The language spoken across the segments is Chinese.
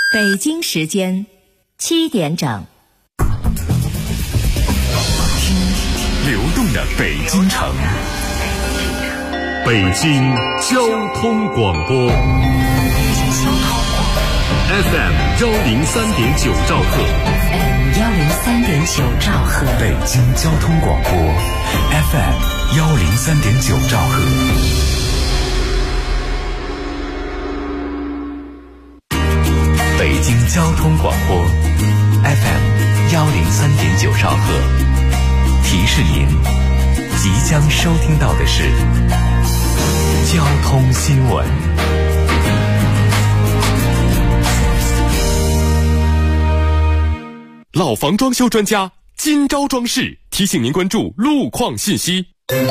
北京时间7点整。 流动的北京城，北京交通广播 FM 103.9兆赫 103.9兆赫， 北京交通广播 FM 103.9兆赫。北京交通广播 FM 103.9兆赫，提示您，即将收听到的是交通新闻。老房装修专家金招装饰提醒您关注路况信息。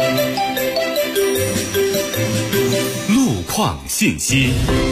路况信息。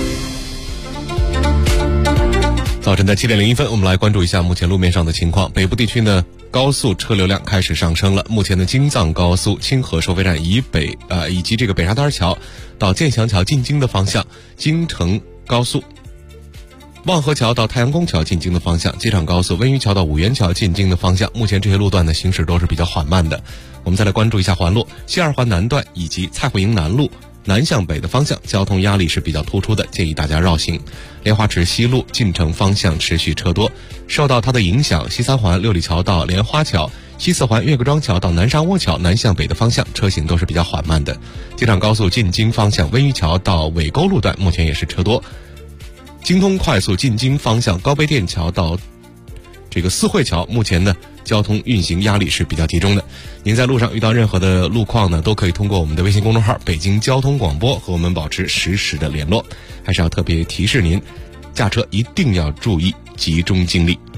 早晨的7点01分，我们来关注一下目前路面上的情况。北部地区呢，高速车流量开始上升了。目前的京藏高速清河收费站以北以及这个北沙滩桥到建祥桥进京的方向，京承高速望河桥到太阳宫桥进京的方向，机场高速温榆桥到五元桥进京的方向，目前这些路段的行驶都是比较缓慢的。我们再来关注一下环路，西二环南段以及蔡慧营南路南向北的方向交通压力是比较突出的，建议大家绕行。莲花池西路进城方向持续车多，受到它的影响，西三环六里桥到莲花桥，西四环岳各庄桥到南沙窝桥南向北的方向车行都是比较缓慢的。机场高速进京方向温榆桥到尾沟路段目前也是车多。京通快速进京方向高碑店桥到这个四惠桥目前呢交通运行压力是比较集中的。您在路上遇到任何的路况呢，都可以通过我们的微信公众号北京交通广播和我们保持实时的联络。还是要特别提示您，驾车一定要注意集中精力。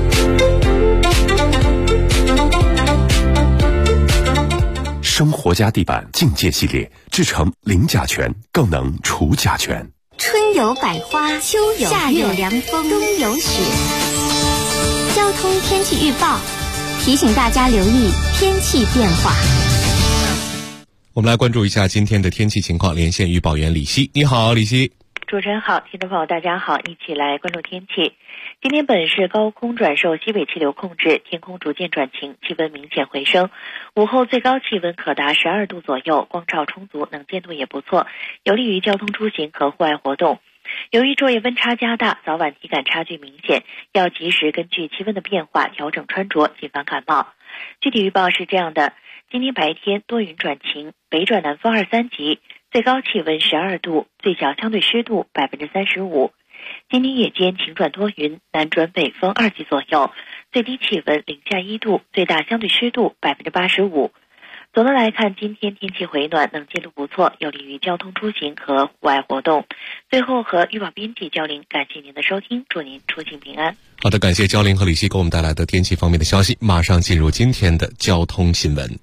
生活家地板境界系列制成零甲醛，更能除甲醛。 春有百花，秋有夏有凉风，冬有雪。交通天气预报提醒大家留意天气变化。 我们来关注一下今天的天气情况，连线预报员李希。你好，李希。 主持人好，听众朋友大家好，一起来关注天气。今天本市高空转受西北气流控制，天空逐渐转晴，气温明显回升。午后最高气温可达12度左右，光照充足，能见度也不错，有利于交通出行和户外活动。由于昼夜温差加大，早晚体感差距明显，要及时根据气温的变化调整穿着，谨防感冒。具体预报是这样的：今天白天多云转晴，北转南风2、3级，最高气温12度，最小相对湿度35%。今天夜间晴转多云，南转北风2级左右，最低气温零下1度，最大相对湿度85%。总的来看，今天天气回暖，能见度不错，有利于交通出行和户外活动。最后和预报编辑交林，感谢您的收听，祝您出行平安。 好的，感谢交林和李希给我们带来的天气方面的消息。马上进入今天的交通新闻。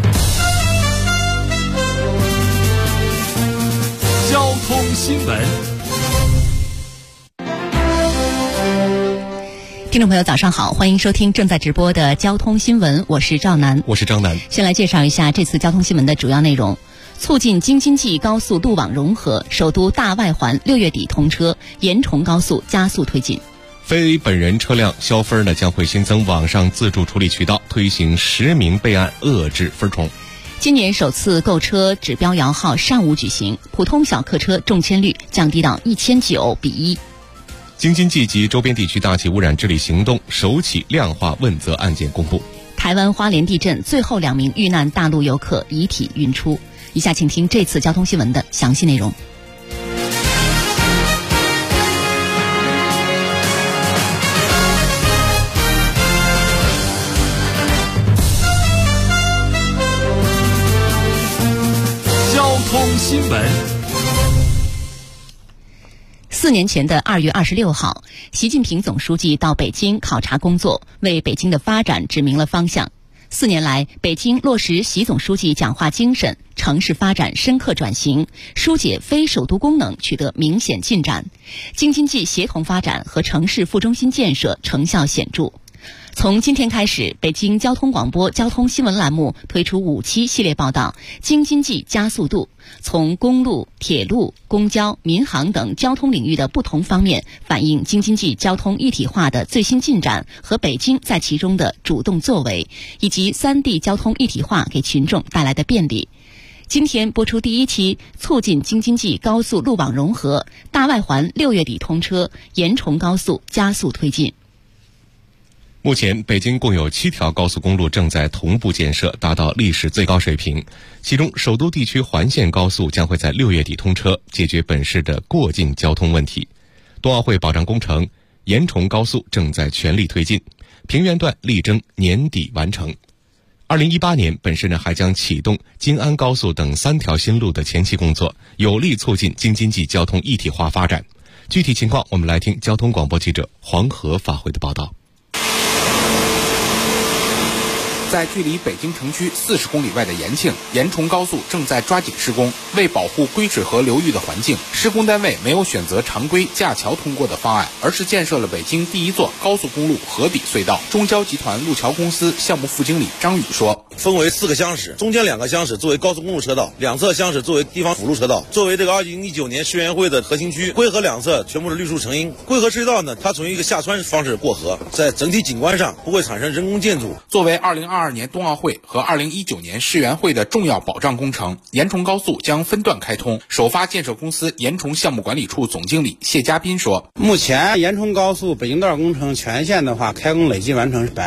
交通新闻。 听众朋友早上好，欢迎收听正在直播的交通新闻，我是赵楠。 我是张楠。 先来介绍一下这次交通新闻的主要内容。促进京津冀高速路网融合，首都大外环6月底通车，延崇高速加速推进。 非本人车辆消分呢将会新增网上自助处理渠道，推行实名备案，遏制分重。 今年首次购车指标摇号上午举行，普通小客车中签率降低到1009比1。 京津冀及周边地区大气污染治理行动首起量化问责案件公布。 台湾花莲地震最后2名遇难大陆游客遗体运出。以下请听这次交通新闻的详细内容。 交通新闻。 4年前的2月26号，习近平总书记到北京考察工作，为北京的发展指明了方向。4年来，北京落实习总书记讲话精神，城市发展深刻转型，疏解非首都功能取得明显进展，京津冀协同发展和城市副中心建设成效显著。 从今天开始，北京交通广播交通新闻栏目推出5期系列报道，京津冀加速度，从公路、铁路、公交、民航等交通领域的不同方面，反映京津冀交通一体化的最新进展和北京在其中的主动作为，以及3地交通一体化给群众带来的便利。今天播出第1期，促进京津冀高速路网融合，大外环6月底通车，延崇高速加速推进。 目前，北京共有7条高速公路正在同步建设，达到历史最高水平。其中，首都地区环线高速将会在6月底通车，解决本市的过境交通问题。冬奥会保障工程延崇高速正在全力推进，平原段力争年底完成。2018年，本市还将启动京安高速等3条新路的前期工作，有力促进京津冀交通一体化发展。具体情况，我们来听交通广播记者黄河发回的报道。 在距离北京城区40公里外的延庆，延崇高速正在抓紧施工。为保护归水河流域的环境，施工单位没有选择常规架桥通过的方案，而是建设了北京第1座高速公路河底隧道。中交集团路桥公司项目副经理张宇说， 分为4个厢室，中间2个厢室作为高速公路车道，两侧厢室作为地方辅路车道。作为这个2019年世园会的核心区，归河两侧全部是绿树成荫。归河隧道呢，它从一个下穿方式过河，在整体景观上不会产生人工建筑。 作为2022年冬奥会和2019年世园会的重要保障工程，延崇高速将分段开通。首发建设公司延崇项目管理处总经理谢家斌说， 目前延崇高速北京段工程全线的话，开工累计完成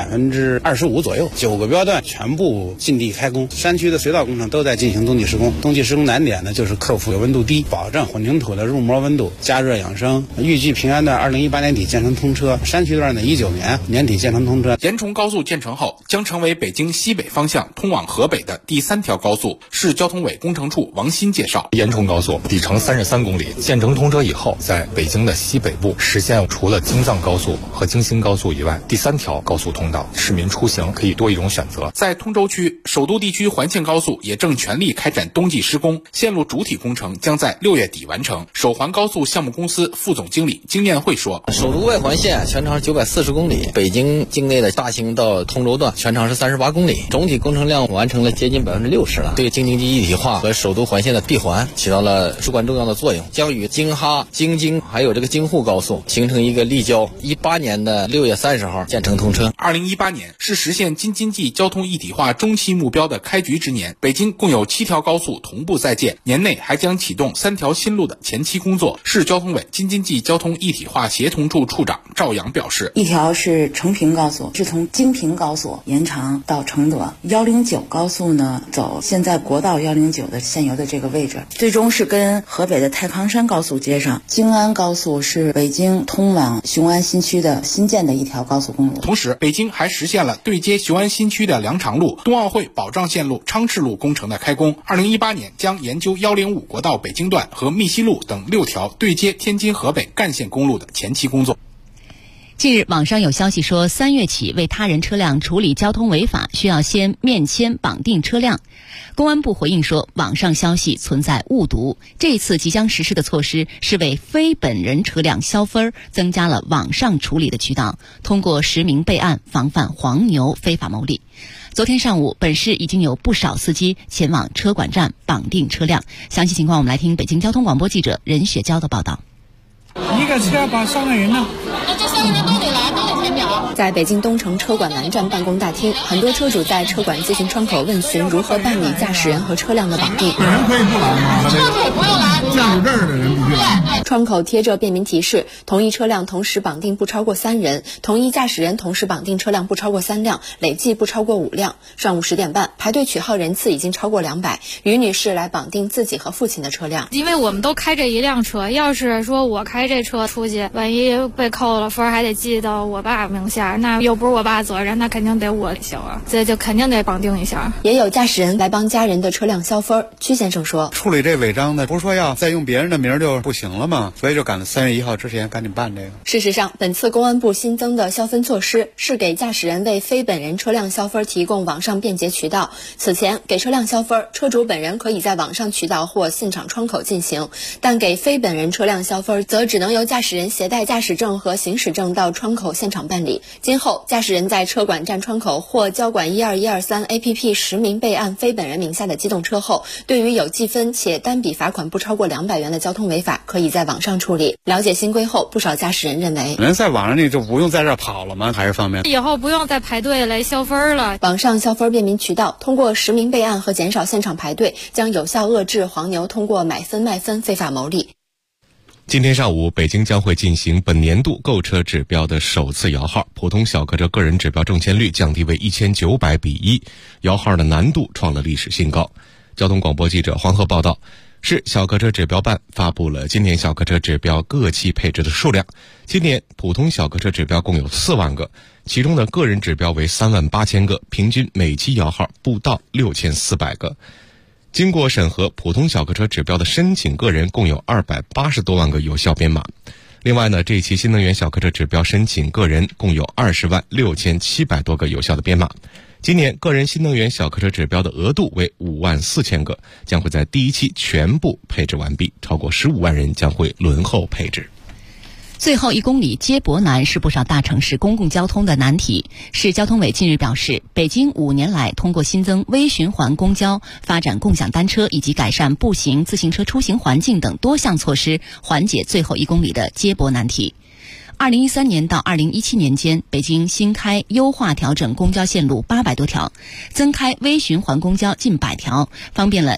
25%左右，9个标段全部进地开工。山区的隧道工程都在进行冬季施工。冬季施工难点呢，就是克服温度低，保证混凝土的入模温度，加热养生。预计平原段2018年底建成通车，山区段呢19年年底建成通车。 延崇高速建成后，将成为北京西北方向通往河北的第3条高速。市交通委工程处王鑫介绍， 延崇高速里程33公里，建成通车以后，在北京的西北部实现除了京藏高速和京新高速以外第3条高速通道，市民出行可以多一种选择。 在通州区，首都地区环线高速也正全力开展冬季施工，线路主体工程将在6月底完成。首环高速项目公司副总经理金彦慧说， 首都外环线全长940公里，北京境内的大兴到通州段全长是38公里，总体工程量完成了接近60%了，对京津冀一体化和首都环线的闭环起到了至关重要的作用，将与京哈、京津还有这个京沪高速形成一个立交。18年的6月30号建成通车。 2018年是实现京津冀交通一体化中期目标的开局之年，北京共有7条高速同步在建，年内还将启动3条新路的前期工作。市交通委京津冀交通一体化协同处处长赵阳表示， 一条是成平高速，是从京平高速延长到承德；109高速呢，走现在国道109的现有的这个位置，最终是跟河北的太康山高速接上。京安高速是北京通往雄安新区的新建的一条高速公路。 同时，北京还实现了对接雄安新区的梁长路、冬奥会保障线路昌赤路工程的开工。2018年将研究105国道北京段和密西路等6条对接天津河北干线公路的前期工作。 近日，网上有消息说，3月起为他人车辆处理交通违法，需要先面签绑定车辆。公安部回应说，网上消息存在误读，这次即将实施的措施是为非本人车辆消分，增加了网上处理的渠道，通过实名备案，防范黄牛非法牟利。昨天上午，本市已经有不少司机前往车管站绑定车辆。详细情况，我们来听北京交通广播记者任雪娇的报道。 一个车把3个人呢？ 那这3个人都得来，都得填表。在北京东城车管南站办公大厅，很多车主在车管咨询窗口问询如何办理驾驶人和车辆的绑定。 本人可以不来吗？ 车主不用来， 驾驶证的人必须来。 对，窗口贴着便民提示：同一车辆同时绑定不超过3人，同一驾驶人同时绑定车辆不超过3辆，累计不超过5辆。上午10点半，排队取号人次已经超过200。于女士来绑定自己和父亲的车辆。 因为我们都开这一辆车，要是说我开这车出去，万一被扣了分还得记到我爸名下，那又不是我爸责任，那肯定得我销啊，这就肯定得绑定一下。 也有驾驶人来帮家人的车辆消分。曲先生说， 处理这违章的不是说要再用别人的名就不行了吗？所以就赶在3月1号之前赶紧办这个。 事实上，本次公安部新增的消分措施是给驾驶人为非本人车辆消分提供网上便捷渠道。此前给车辆消分，车主本人可以在网上渠道或现场窗口进行，但给非本人车辆消分则只能由驾驶人携带驾驶证和行驶证证到窗口现场办理。今后驾驶人在车管站窗口或交管12123 APP 实名备案非本人名下的机动车后，对于有记分且单笔罚款不超过200元的交通违法，可以在网上处理。了解新规后，不少驾驶人认为， 人在网上就不用在这跑了吗？还是方便？ 以后不用再排队来消分了。 网上消分便民渠道，通过实名备案和减少现场排队，将有效遏制黄牛通过买分卖分非法牟利。 今天上午，北京将会进行本年度购车指标的首次摇号，普通小客车个人指标中签率降低为1900比1，摇号的难度创了历史新高。交通广播记者黄鹤报道，市小客车指标办发布了今年小客车指标各期配置的数量。今年普通小客车指标共有4万个，其中的个人指标为38000个，平均每期摇号不到6400个。经过审核，普通小客车指标的申请个人共有280多万个有效编码。另外呢，这一期新能源小客车指标申请个人共有20万6700多个有效的编码。今年个人新能源小客车指标的额度为5万4000个，将会在第一期全部配置完毕，超过15万人将会轮候配置。 最后1公里接驳难是不少大城市公共交通的难题。市交通委近日表示，北京5年来通过新增微循环公交、发展共享单车以及改善步行、自行车出行环境等多项措施，缓解最后1公里的接驳难题。2013年到2017年间，北京新开优化调整公交线路800多条，增开微循环公交近100条，方便了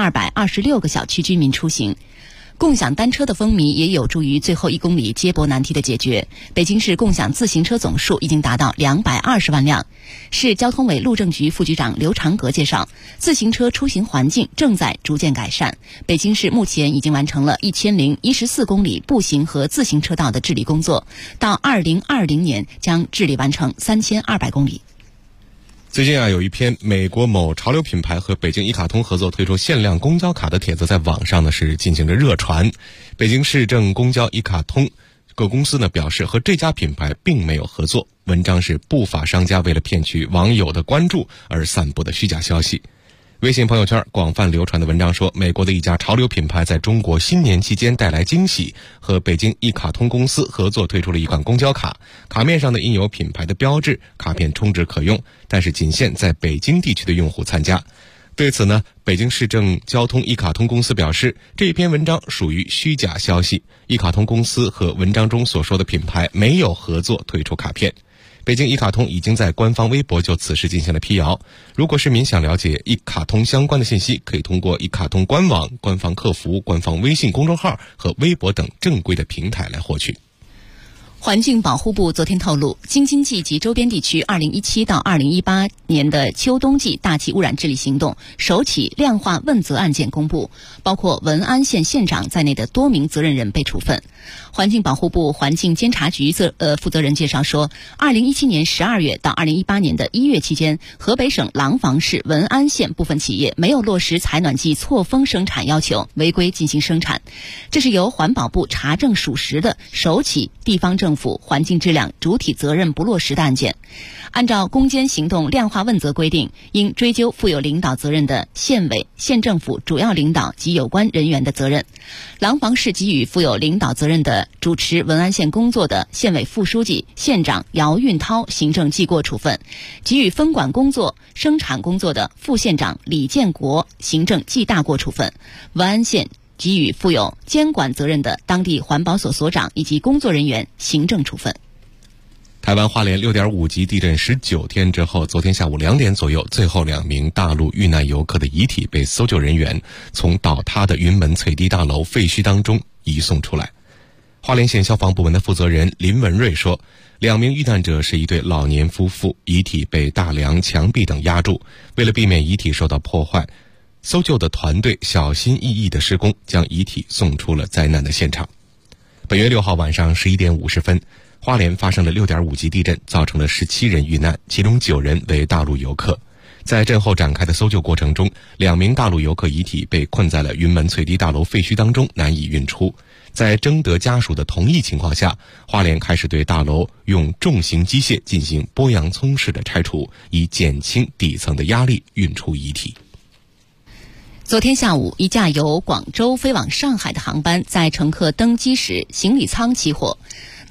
1226个小区居民出行。共享单车的风靡也有助于最后1公里接驳难题的解决。北京市共享自行车总数已经达到220万辆。市交通委路政局副局长刘长阁介绍，自行车出行环境正在逐渐改善。北京市目前已经完成了1014公里步行和自行车道的治理工作，到2020年将治理完成3200公里。 最近有一篇美国某潮流品牌和北京一卡通合作推出限量公交卡的帖子在网上呢是进行着热传。北京市政公交一卡通各公司呢表示和这家品牌并没有合作，文章是不法商家为了骗取网友的关注而散布的虚假消息。微信朋友圈广泛流传的文章说，美国的一家潮流品牌在中国新年期间带来惊喜，和北京一卡通公司合作推出了一款公交卡，卡面上的印有品牌的标志，卡片充值可用，但是仅限在北京地区的用户参加。对此呢，北京市政交通一卡通公司表示，这篇文章属于虚假消息，一卡通公司和文章中所说的品牌没有合作推出卡片。北京一卡通已经在官方微博就此事进行了辟谣。如果市民想了解一卡通相关的信息，可以通过一卡通官网、官方客服、官方微信公众号和微博等正规的平台来获取。 环境保护部昨天透露，京津冀及周边地区2017到2018年的秋冬季大气污染治理行动首起量化问责案件公布，包括文安县县长在内的多名责任人被处分。环境保护部环境监察局负责人介绍说，2017年12月到2018年的1月期间，河北省廊坊市文安县部分企业没有落实采暖剂错封生产要求，违规进行生产。这是由环保部查证属实的首起地方政府环境质量主体责任不落实的案件。按照攻坚行动量化问责规定，应追究负有领导责任的县委、县政府主要领导及有关人员的责任。廊坊市给予负有领导责任的主持文安县工作的县委副书记、县长姚运涛行政记过处分，给予分管工作、生产工作的副县长李建国行政记大过处分。文安县给予负有监管责任的当地环保所所长以及工作人员行政处分。 台湾花莲6.5级地震19天之后，昨天下午2点左右，最后2名大陆遇难游客的遗体被搜救人员从倒塌的云门翠堤大楼废墟当中移送出来。花莲县消防部门的负责人林文瑞说，2名遇难者是一对老年夫妇，遗体被大梁、墙壁等压住，为了避免遗体受到破坏，搜救的团队小心翼翼的施工，将遗体送出了灾难的现场。本月6号晚上11点50分，花莲发生了6.5级地震，造成了17人遇难，其中9人为大陆游客。在震后展开的搜救过程中，2名大陆游客遗体被困在了云门翠堤大楼废墟当中，难以运出。在征得家属的同意情况下，花莲开始对大楼用重型机械进行剥洋葱式的拆除，以减轻底层的压力，运出遗体。 昨天下午，一架由广州飞往上海的航班在乘客登机时行李舱起火，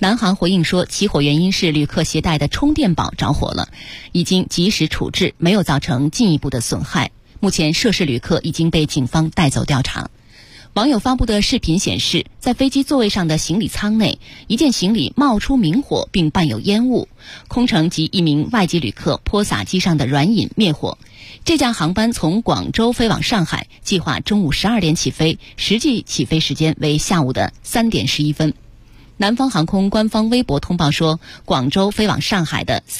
南航回应说，起火原因是旅客携带的充电宝着火了，已经及时处置，没有造成进一步的损害。目前涉事旅客已经被警方带走调查。网友发布的视频显示，在飞机座位上的行李舱内，一件行李冒出明火并伴有烟雾，空乘及一名外籍旅客泼洒机上的软饮灭火。这架航班从广州飞往上海，计划中午12点起飞，实际起飞时间为下午的3点11分。南方航空官方微博通报说，广州飞往上海的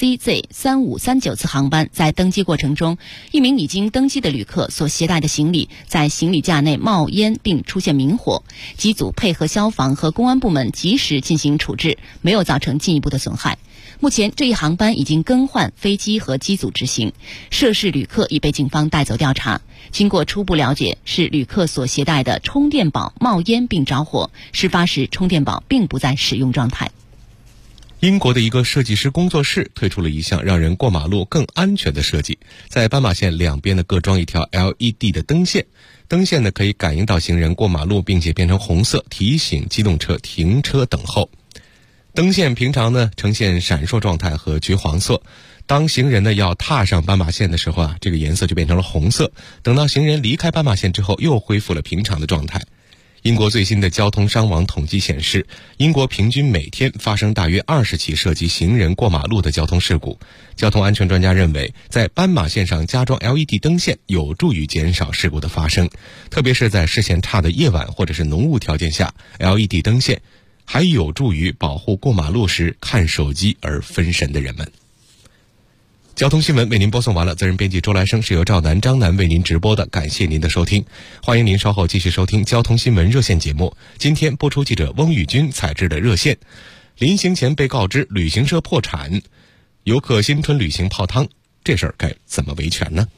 CZ3539 次航班在登机过程中，一名已经登机的旅客所携带的行李在行李架内冒烟并出现明火，机组配合消防和公安部门及时进行处置，没有造成进一步的损害。目前这一航班已经更换飞机和机组执行，涉事旅客已被警方带走调查。经过初步了解，是旅客所携带的充电宝冒烟并着火，事发时充电宝并不在使用状态。 英国的一个设计师工作室推出了一项让人过马路更安全的设计，在斑马线两边呢各装一条 LED 的灯线，灯线呢可以感应到行人过马路，并且变成红色，提醒机动车停车等候。灯线平常呢呈现闪烁状态和橘黄色，当行人呢要踏上斑马线的时候这个颜色就变成了红色，等到行人离开斑马线之后又恢复了平常的状态。英国最新的交通伤亡统计显示，英国平均每天发生大约20起涉及行人过马路的交通事故。交通安全专家认为，在斑马线上加装 LED 灯线有助于减少事故的发生，特别是在视线差的夜晚或者是浓雾条件下， LED 灯线还有助于保护过马路时看手机而分神的人们。交通新闻为您播送完了，责任编辑周来生，是由赵楠、张楠为您直播的，感谢您的收听。欢迎您稍后继续收听交通新闻热线节目。今天播出记者翁宇军采制的热线。临行前被告知旅行社破产，游客新春旅行泡汤，这事儿该怎么维权呢？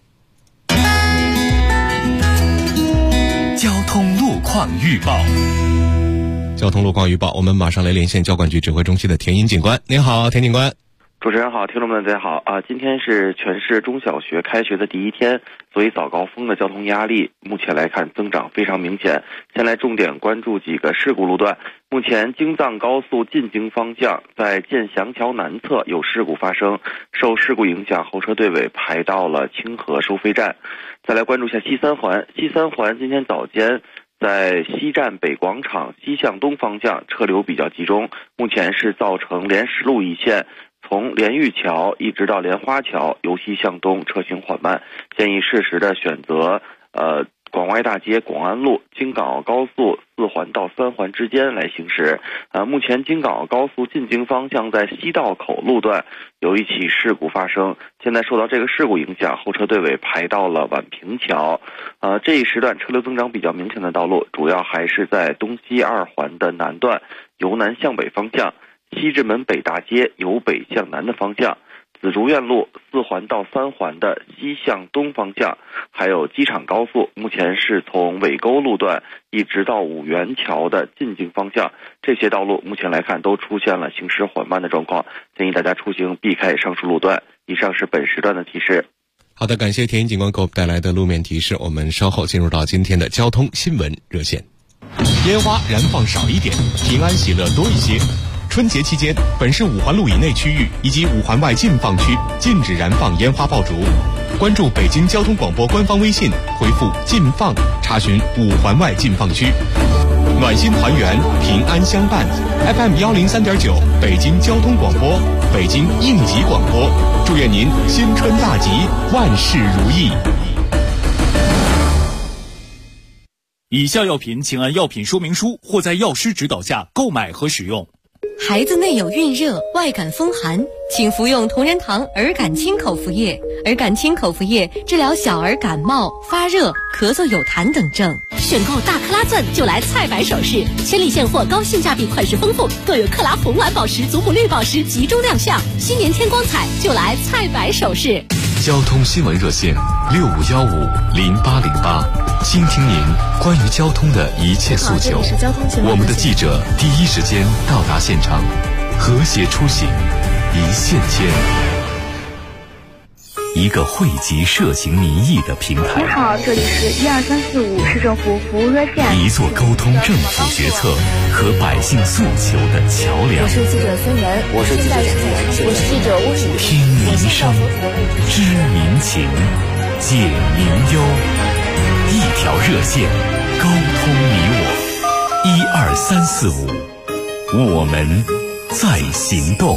交通路况预报。 交通路况预报，我们马上来连线交管局指挥中心的田英警官。您好，田警官。 主持人好，听众们大家好今天是全市中小学开学的第一天，所以早高峰的交通压力目前来看增长非常明显。先来重点关注几个事故路段。目前京藏高速进京方向在建祥桥南侧有事故发生，受事故影响，后车队尾排到了清河收费站。再来关注一下西三环，西三环今天早间在西站北广场西向东方向车流比较集中，目前是造成莲石路一线从莲玉桥一直到莲花桥由西向东车行缓慢，建议适时的选择广外大街、广安路、京港澳高速4环到3环之间来行驶。目前京港澳高速进京方向在西道口路段有一起事故发生，现在受到这个事故影响，后车队尾排到了宛平桥。这一时段车流增长比较明显的道路，主要还是在东西2环的南段由南向北方向，西直门北大街由北向南的方向，紫竹院路4环到3环的西向东方向，还有机场高速目前是从尾沟路段一直到五元桥的进京方向，这些道路目前来看都出现了行驶缓慢的状况，建议大家出行避开上述路段。以上是本时段的提示。 好的，感谢田英警官给我们带来的路面提示。我们稍后进入到今天的交通新闻热线。 烟花燃放少一点，平安喜乐多一些。春节期间，本市5环路以内区域以及5环外禁放区禁止燃放烟花爆竹。关注北京交通广播官方微信，回复“禁放”查询5环外禁放区。暖心团圆，平安相伴。FM 103.9，北京交通广播，北京应急广播。祝愿您新春大吉，万事如意。以下药品请按药品说明书或在药师指导下购买和使用。 孩子内有孕热、外感风寒，请服用同仁堂儿感清口服液。儿感清口服液治疗小儿感冒、发热、咳嗽有痰等症。 选购大克拉钻就来菜百首饰，千里现货，高性价比，款式丰富，更有克拉红蓝宝石、祖母绿宝石集中亮相。新年添光彩，就来菜百首饰。 交通新闻热线65150808，倾听您关于交通的一切诉求。我们的记者第一时间到达现场，和谐出行，一线牵。 一个汇集社情民意的平台。 你好，这里是12345市政府服务热线， 一座沟通政府决策和百姓诉求的桥梁。 我是记者孙文， 我是记者陈岩， 我是记者温雨。 听民声，知民情，解民忧，一条热线，沟通你我。12345，我们在行动。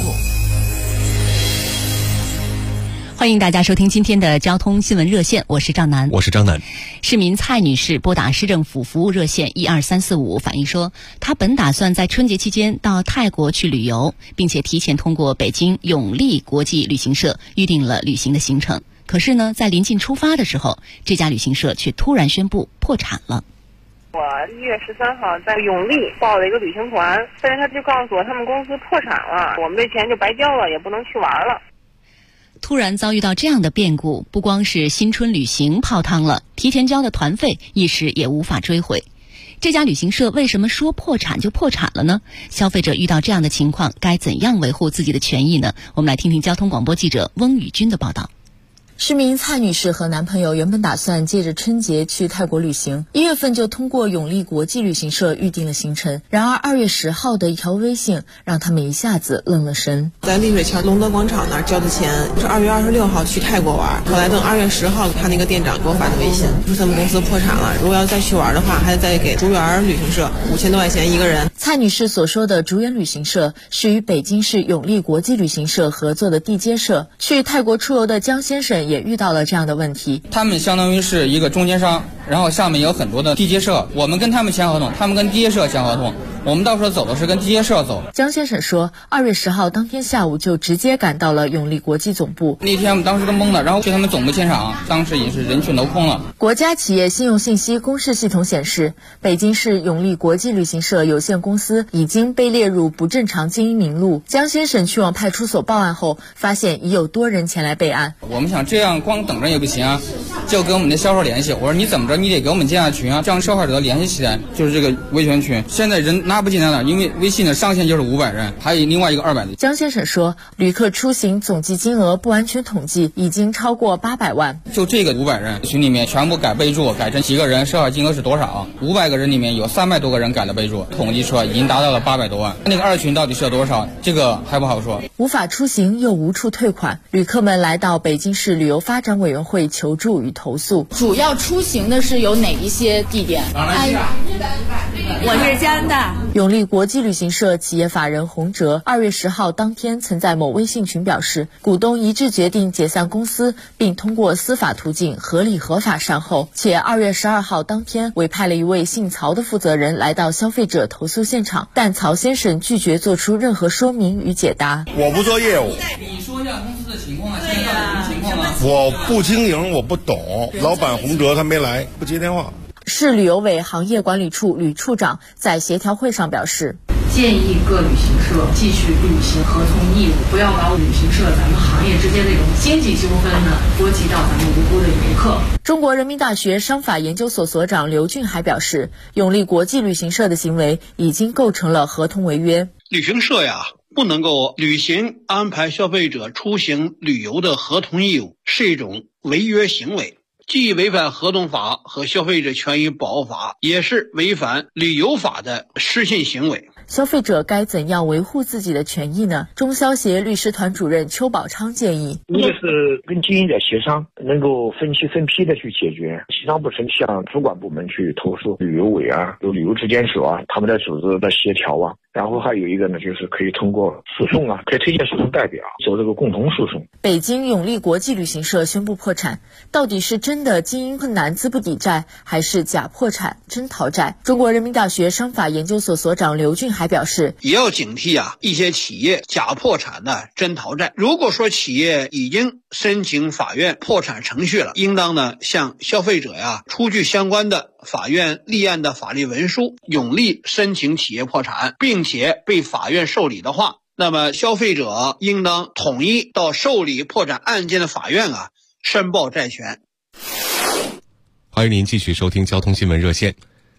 欢迎大家收听今天的交通新闻热线，我是赵楠。 我是张楠。 市民蔡女士拨打市政府服务热线12345反映说，她本打算在春节期间到泰国去旅游，并且提前通过北京永利国际旅行社预定了旅行的行程。可是呢，在临近出发的时候，这家旅行社却突然宣布破产了。 我1月13号在永利报了一个旅行团，但是他就告诉我他们公司破产了，我们这钱就白交了，也不能去玩了。 突然遭遇到这样的变故，不光是新春旅行泡汤了，提前交的团费一时也无法追回。这家旅行社为什么说破产就破产了呢？消费者遇到这样的情况该怎样维护自己的权益呢？我们来听听交通广播记者翁宇军的报道。 市民蔡女士和男朋友原本打算借着春节去泰国旅行，1月份就通过永利国际旅行社预定了行程。然而2月10号的一条微信让他们一下子愣了神。 在丽水桥隆德广场那儿交的钱，是2月26号去泰国玩，后来等2月10号他那个店长给我发的微信，说他们公司破产了，如果要再去玩的话，还得再给竹园旅行社5000多块钱一个人。 蔡女士所说的竹园旅行社是与北京市永利国际旅行社合作的地接社。去泰国出游的江先生也遇到了这样的问题， 他们相当于是一个中间商，然后下面有很多的地接社，我们跟他们签合同，他们跟地接社签合同，我们到时候走的是跟地接社走。 江先生说，2月10号当天下午就直接赶到了永利国际总部。 那天我们当时都懵了，然后去他们总部现场，当时也是人去楼空了。 国家企业信用信息公示系统显示，北京市永利国际旅行社有限公司已经被列入不正常经营名录。江先生去往派出所报案后，发现已有多人前来备案。 我们想这样光等着也不行啊，就跟我们的销售联系，我说你怎么着你得给我们建下群啊，这样消费者联系起来，就是这个维权群。现在人拉不进来了，因为微信的上限就是500人，还有另外一个200的。 江先生说，旅客出行总计金额不完全统计，已经超过800万。 就这个500人群里面全部改备注，改成几个人，涉案金额是多少？500个人里面有300多个人改了备注，统计出来已经达到了800多万。那个2群到底是多少？这个还不好说。 无法出行又无处退款，旅客们来到北京市旅游发展委员会求助与投诉。 主要出行的是有哪一些地点？我是加拿大。 永利国际旅行社企业法人洪哲2月10号当天曾在某微信群表示，股东一致决定解散公司，并通过司法途径合理合法善后，且2月12号当天委派了一位姓曹的负责人来到消费者投诉现场，但曹先生拒绝做出任何说明与解答。 我不做业务。 你说一下公司的情况啊，现在什么情况啊？ 我不经营，我不懂。老板洪哲他没来，不接电话。 市旅游委行业管理处吕处长在协调会上表示， 建议各旅行社继续履行合同义务，不要把旅行社咱们行业之间那种经济纠纷呢波及到咱们无辜的游客。 中国人民大学商法研究所所长刘俊还表示，永利国际旅行社的行为已经构成了合同违约。 旅行社呀，不能够履行安排消费者出行旅游的合同义务，是一种违约行为，既违反合同法和消费者权益保护法，也是违反旅游法的失信行为。 消费者该怎样维护自己的权益呢？中消协律师团主任邱宝昌建议， 一个是跟经营者协商，能够分期分批的去解决，协商不成向主管部门去投诉，旅游委啊，有旅游质检所啊，他们的组织的协调啊。然后还有一个呢，就是可以通过诉讼啊，可以推荐诉讼代表做这个共同诉讼。 北京永利国际旅行社宣布破产，到底是真的经营困难资不抵债，还是假破产真逃债？中国人民大学商法研究所所长刘俊还表示， 也要警惕一些企业假破产的真逃债。如果说企业已经申请法院破产程序了，应当呢向消费者出具相关的法院立案的法律文书，永利申请企业破产，并且被法院受理的话，那么消费者应当统一到受理破产案件的法院申报债权。 欢迎您继续收听交通新闻热线。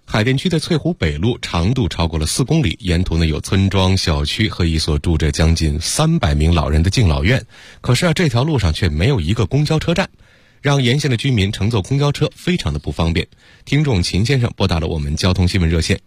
海淀区的翠湖北路长度超过了4公里，沿途呢有村庄、小区和一所住着将近300名老人的敬老院。可是这条路上却没有一个公交车站，让沿线的居民乘坐公交车非常的不方便。听众秦先生拨打了我们交通新闻热线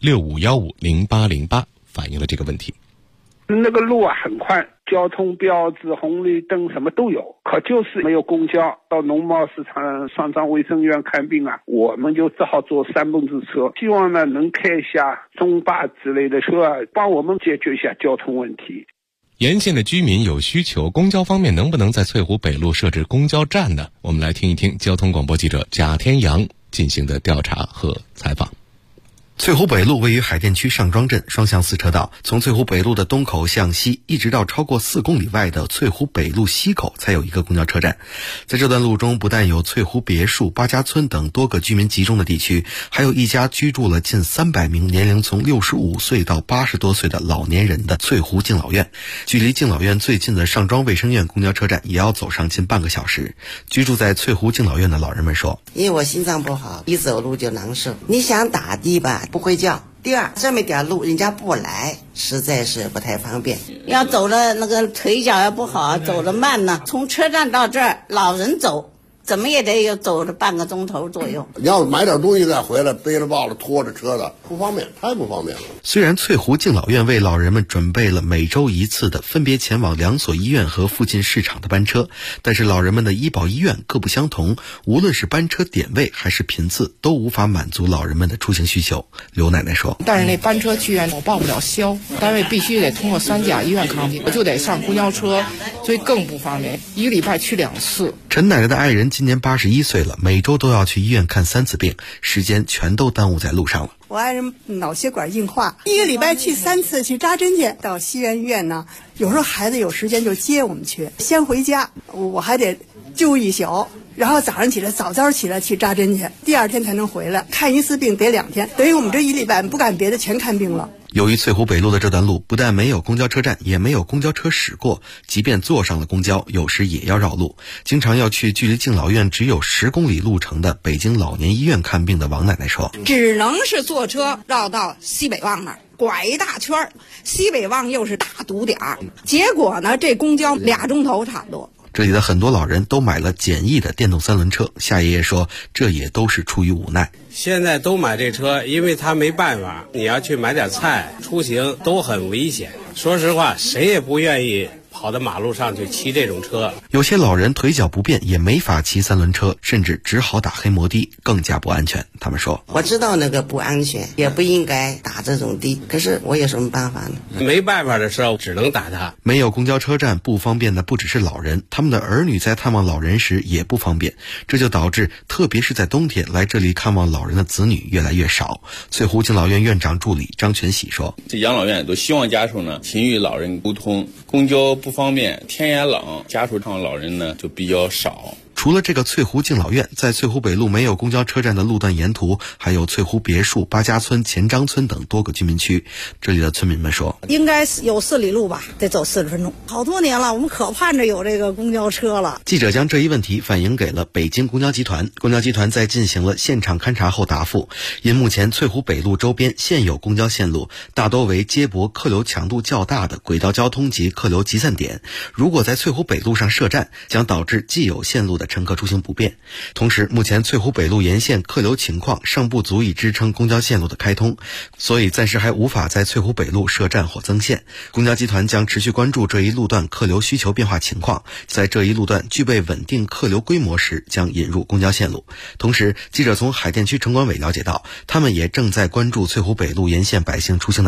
65150808，反映了这个问题。 那个路很宽，交通标志、红绿灯什么都有，可就是没有公交。到农贸市场、上庄卫生院看病我们就只好坐3蹦子车。希望呢能开一下中巴之类的车，帮我们解决一下交通问题。 沿线的居民有需求，公交方面能不能在翠湖北路设置公交站呢？我们来听一听交通广播记者贾天阳进行的调查和采访。 翠湖北路位于海淀区上庄镇，双向4车道，从翠湖北路的东口向西，一直到超过4公里外的翠湖北路西口才有一个公交车站。在这段路中，不但有翠湖别墅、八家村等多个居民集中的地区，还有一家居住了近300名年龄从65岁到80多岁的老年人的翠湖敬老院。距离敬老院最近的上庄卫生院公交车站也要走上近半个小时。居住在翠湖敬老院的老人们说， 因为我心脏不好，一走路就难受，你想打的吧不会叫，第二这么点路人家不来，实在是不太方便。要走了那个腿脚也不好，走得慢呢，从车站到这儿老人走怎么也得有走了半个钟头左右。 你要买点东西再回来，背着包了拖着车的，不方便，太不方便了。 虽然翠湖敬老院为老人们准备了每周1次的分别前往2所医院和附近市场的班车，但是老人们的医保医院各不相同，无论是班车点位还是频次，都无法满足老人们的出行需求。刘奶奶说， 但是那班车去院我报不了销，单位必须得通过3家医院看病，我就得上公交车，所以更不方便，一个礼拜去2次。 陈奶奶的爱人今年81岁了，每周都要去医院看3次病，时间全都耽误在路上了。 我爱人脑血管硬化，一个礼拜去3次去扎针去。到西园医院呢，有时候孩子有时间就接我们去，先回家，我还得揪一宿，然后早上起来早起来去扎针去，第2天才能回来。看1次病得2天，等于我们这一礼拜不干别的全看病了。 由于翠湖北路的这段路不但没有公交车站，也没有公交车驶过，即便坐上了公交，有时也要绕路。经常要去距离敬老院只有10公里路程的北京老年医院看病的王奶奶说， 只能是坐车绕到西北旺那儿，拐一大圈，西北旺又是大堵点，结果呢这公交2钟头差不多。 这里的很多老人都买了简易的电动3轮车，夏爷爷说这也都是出于无奈。 现在都买这车，因为他没办法，你要去买点菜，出行都很危险。说实话，谁也不愿意跑到马路上去骑这种车。 有些老人腿脚不便，也没法骑3轮车，甚至只好打黑摩的，更加不安全。他们说， 我知道那个不安全，也不应该打这种的，可是我有什么办法呢？ 没办法的时候只能打它。 没有公交车站，不方便的不只是老人，他们的儿女在探望老人时也不方便，这就导致特别是在冬天来这里看望老人的子女越来越少。翠湖敬老院院长助理张全喜说， 这养老院都希望家属呢勤与老人沟通，公交不方便，天也冷，家属看望老人呢就比较少。 除了这个翠湖敬老院，在翠湖北路没有公交车站的路段沿途，还有翠湖别墅、八家村、钱张村等多个居民区。这里的村民们说， 应该有4里路吧，得走40分钟，好多年了，我们可盼着有这个公交车了。 记者将这一问题反映给了北京公交集团，公交集团在进行了现场勘查后答复，因目前翠湖北路周边现有公交线路大多为接驳客流强度较大的轨道交通及客流集散点，如果在翠湖北路上设站，将导致既有线路的乘客出行不便。同时，目前翠湖北路沿线客流情况尚不足以支撑公交线路的开通，所以暂时还无法在翠湖北路设站或增线。公交集团将持续关注这一路段客流需求变化情况，在这一路段具备稳定客流规模时，将引入公交线路。同时，记者从海淀区城管委了解到，他们也正在关注翠湖北路沿线百姓出行的